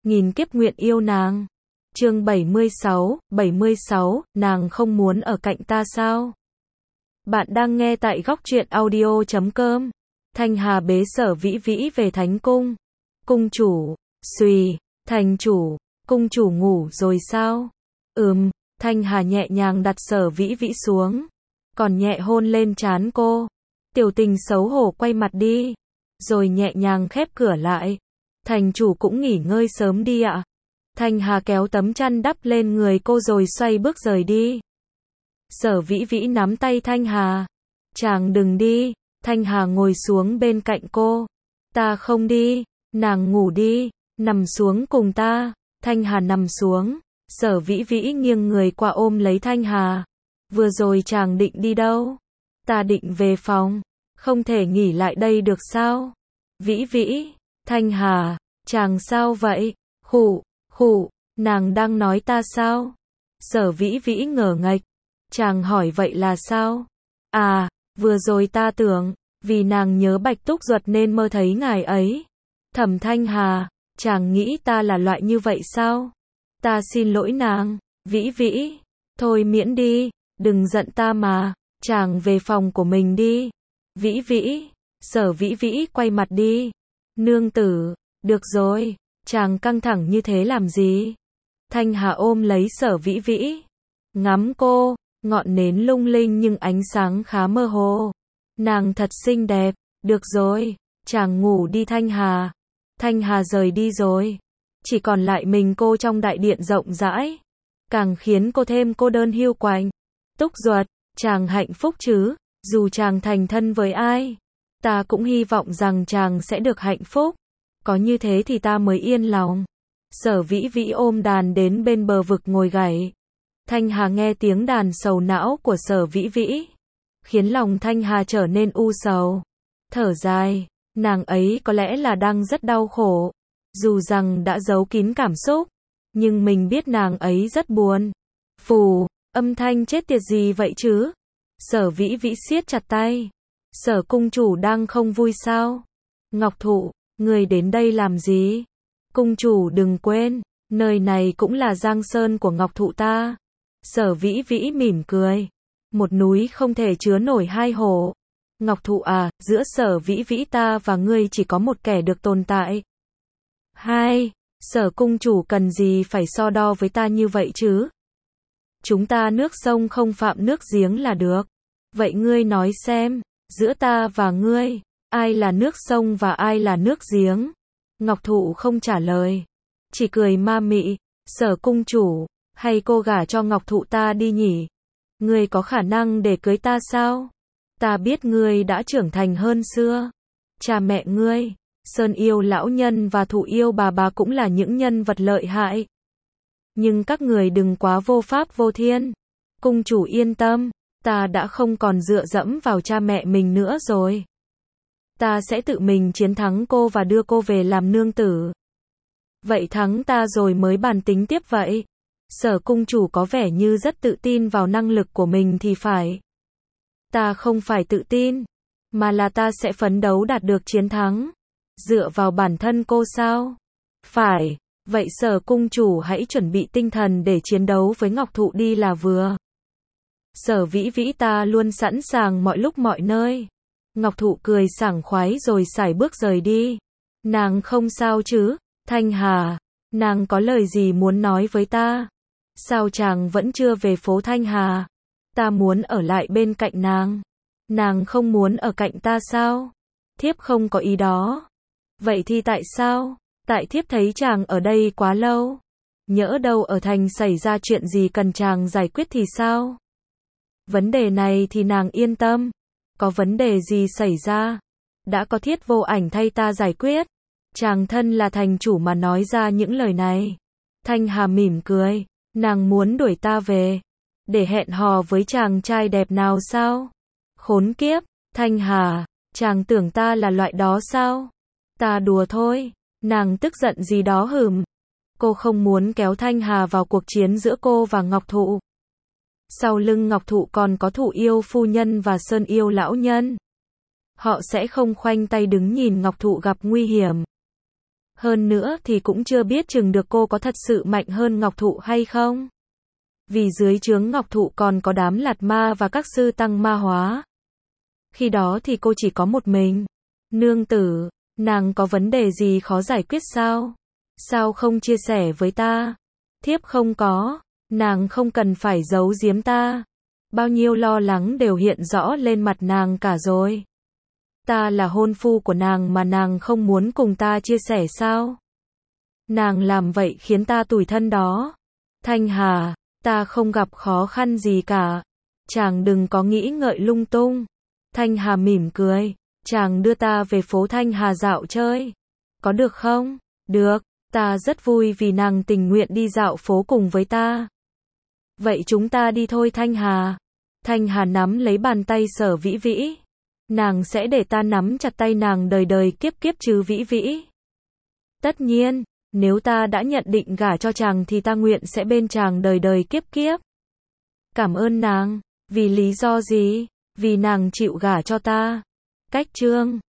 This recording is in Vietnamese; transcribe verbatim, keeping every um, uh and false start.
nghìn kiếp nguyện yêu nàng. Chương bảy mươi sáu, bảy mươi sáu, nàng không muốn ở cạnh ta sao? Bạn đang nghe tại góc truyện audio chấm com. Thanh Hà bế Sở Vĩ Vĩ về Thánh Cung. Cung chủ, xùy, thành chủ, cung chủ ngủ rồi sao? Ừm, Thanh Hà nhẹ nhàng đặt Sở Vĩ Vĩ xuống, còn nhẹ hôn lên trán cô. Tiểu Tình xấu hổ quay mặt đi, rồi nhẹ nhàng khép cửa lại. Thành chủ cũng nghỉ ngơi sớm đi ạ. Thanh Hà kéo tấm chăn đắp lên người cô rồi xoay bước rời đi. Sở Vĩ Vĩ nắm tay Thanh Hà. Chàng đừng đi. Thanh Hà ngồi xuống bên cạnh cô. Ta không đi. Nàng ngủ đi. Nằm xuống cùng ta. Thanh Hà nằm xuống. Sở Vĩ Vĩ nghiêng người qua ôm lấy Thanh Hà. Vừa rồi chàng định đi đâu? Ta định về phòng. Không thể nghỉ lại đây được sao? Vĩ Vĩ. Thanh Hà. Chàng sao vậy? Khụ, khụ, nàng đang nói ta sao? Sở Vĩ Vĩ ngờ nghệch. Chàng hỏi vậy là sao? À, vừa rồi ta tưởng, vì nàng nhớ Bạch Túc Duật nên mơ thấy ngài ấy. Thẩm Thanh Hà, chàng nghĩ ta là loại như vậy sao? Ta xin lỗi nàng. Vĩ Vĩ, thôi miễn đi, đừng giận ta mà, chàng về phòng của mình đi. Vĩ Vĩ, Sở Vĩ Vĩ quay mặt đi. Nương tử, được rồi, chàng căng thẳng như thế làm gì? Thanh Hà ôm lấy Sở Vĩ Vĩ, ngắm cô, ngọn nến lung linh nhưng ánh sáng khá mơ hồ. Nàng thật xinh đẹp, được rồi, chàng ngủ đi Thanh Hà. Thanh Hà rời đi rồi, chỉ còn lại mình cô trong đại điện rộng rãi, càng khiến cô thêm cô đơn hiu quạnh. Túc Duật, chàng hạnh phúc chứ, dù chàng thành thân với ai, ta cũng hy vọng rằng chàng sẽ được hạnh phúc. Có như thế thì ta mới yên lòng. Sở Vĩ Vĩ ôm đàn đến bên bờ vực ngồi gảy. Thanh Hà nghe tiếng đàn sầu não của Sở Vĩ Vĩ, khiến lòng Thanh Hà trở nên u sầu. Thở dài, nàng ấy có lẽ là đang rất đau khổ. Dù rằng đã giấu kín cảm xúc, nhưng mình biết nàng ấy rất buồn. Phù, âm thanh chết tiệt gì vậy chứ? Sở Vĩ Vĩ siết chặt tay. Sở cung chủ đang không vui sao? Ngọc Thụ, người đến đây làm gì? Cung chủ đừng quên, nơi này cũng là giang sơn của Ngọc Thụ ta. Sở Vĩ Vĩ mỉm cười. Một núi không thể chứa nổi hai hổ. Ngọc Thụ à, giữa Sở Vĩ Vĩ ta và ngươi chỉ có một kẻ được tồn tại. Hai, Sở cung chủ cần gì phải so đo với ta như vậy chứ? Chúng ta nước sông không phạm nước giếng là được. Vậy ngươi nói xem, giữa ta và ngươi, ai là nước sông và ai là nước giếng? Ngọc Thụ không trả lời, chỉ cười ma mị. Sở cung chủ, hay cô gả cho Ngọc Thụ ta đi nhỉ? Ngươi có khả năng để cưới ta sao? Ta biết ngươi đã trưởng thành hơn xưa. Cha mẹ ngươi, Sơn Yêu lão nhân và Thụ Yêu bà bà cũng là những nhân vật lợi hại. Nhưng các người đừng quá vô pháp vô thiên. Cung chủ yên tâm, ta đã không còn dựa dẫm vào cha mẹ mình nữa rồi. Ta sẽ tự mình chiến thắng cô và đưa cô về làm nương tử. Vậy thắng ta rồi mới bàn tính tiếp vậy. Sở cung chủ có vẻ như rất tự tin vào năng lực của mình thì phải. Ta không phải tự tin, mà là ta sẽ phấn đấu đạt được chiến thắng. Dựa vào bản thân cô sao? Phải, vậy Sở cung chủ hãy chuẩn bị tinh thần để chiến đấu với Ngọc Thụ đi là vừa. Sở Vĩ Vĩ ta luôn sẵn sàng mọi lúc mọi nơi. Ngọc Thụ cười sảng khoái rồi sải bước rời đi. Nàng không sao chứ? Thanh Hà, nàng có lời gì muốn nói với ta? Sao chàng vẫn chưa về phố Thanh Hà? Ta muốn ở lại bên cạnh nàng. Nàng không muốn ở cạnh ta sao? Thiếp không có ý đó. Vậy thì tại sao? Tại thiếp thấy chàng ở đây quá lâu. Nhỡ đâu ở thành xảy ra chuyện gì cần chàng giải quyết thì sao? Vấn đề này thì nàng yên tâm. Có vấn đề gì xảy ra, đã có Thiết Vô Ảnh thay ta giải quyết. Chàng thân là thành chủ mà nói ra những lời này. Thanh Hà mỉm cười, nàng muốn đuổi ta về, để hẹn hò với chàng trai đẹp nào sao? Khốn kiếp, Thanh Hà, chàng tưởng ta là loại đó sao? Ta đùa thôi. Nàng tức giận gì đó hừm. Cô không muốn kéo Thanh Hà vào cuộc chiến giữa cô và Ngọc Thụ. Sau lưng Ngọc Thụ còn có Thụ Yêu phu nhân và Sơn Yêu lão nhân. Họ sẽ không khoanh tay đứng nhìn Ngọc Thụ gặp nguy hiểm. Hơn nữa thì cũng chưa biết chừng được cô có thật sự mạnh hơn Ngọc Thụ hay không. Vì dưới trướng Ngọc Thụ còn có đám lạt ma và các sư tăng ma hóa. Khi đó thì cô chỉ có một mình. Nương tử, nàng có vấn đề gì khó giải quyết sao? Sao không chia sẻ với ta? Thiếp không có, nàng không cần phải giấu giếm ta. Bao nhiêu lo lắng đều hiện rõ lên mặt nàng cả rồi. Ta là hôn phu của nàng mà nàng không muốn cùng ta chia sẻ sao? Nàng làm vậy khiến ta tủi thân đó. Thanh Hà, ta không gặp khó khăn gì cả. Chàng đừng có nghĩ ngợi lung tung. Thanh Hà mỉm cười. Chàng đưa ta về phố Thanh Hà dạo chơi. Có được không? Được, ta rất vui vì nàng tình nguyện đi dạo phố cùng với ta. Vậy chúng ta đi thôi Thanh Hà. Thanh Hà nắm lấy bàn tay Sở Vĩ Vĩ. Nàng sẽ để ta nắm chặt tay nàng đời đời kiếp kiếp chứ Vĩ Vĩ. Tất nhiên, nếu ta đã nhận định gả cho chàng thì ta nguyện sẽ bên chàng đời đời kiếp kiếp. Cảm ơn nàng. Vì lý do gì? Vì nàng chịu gả cho ta. Cách chương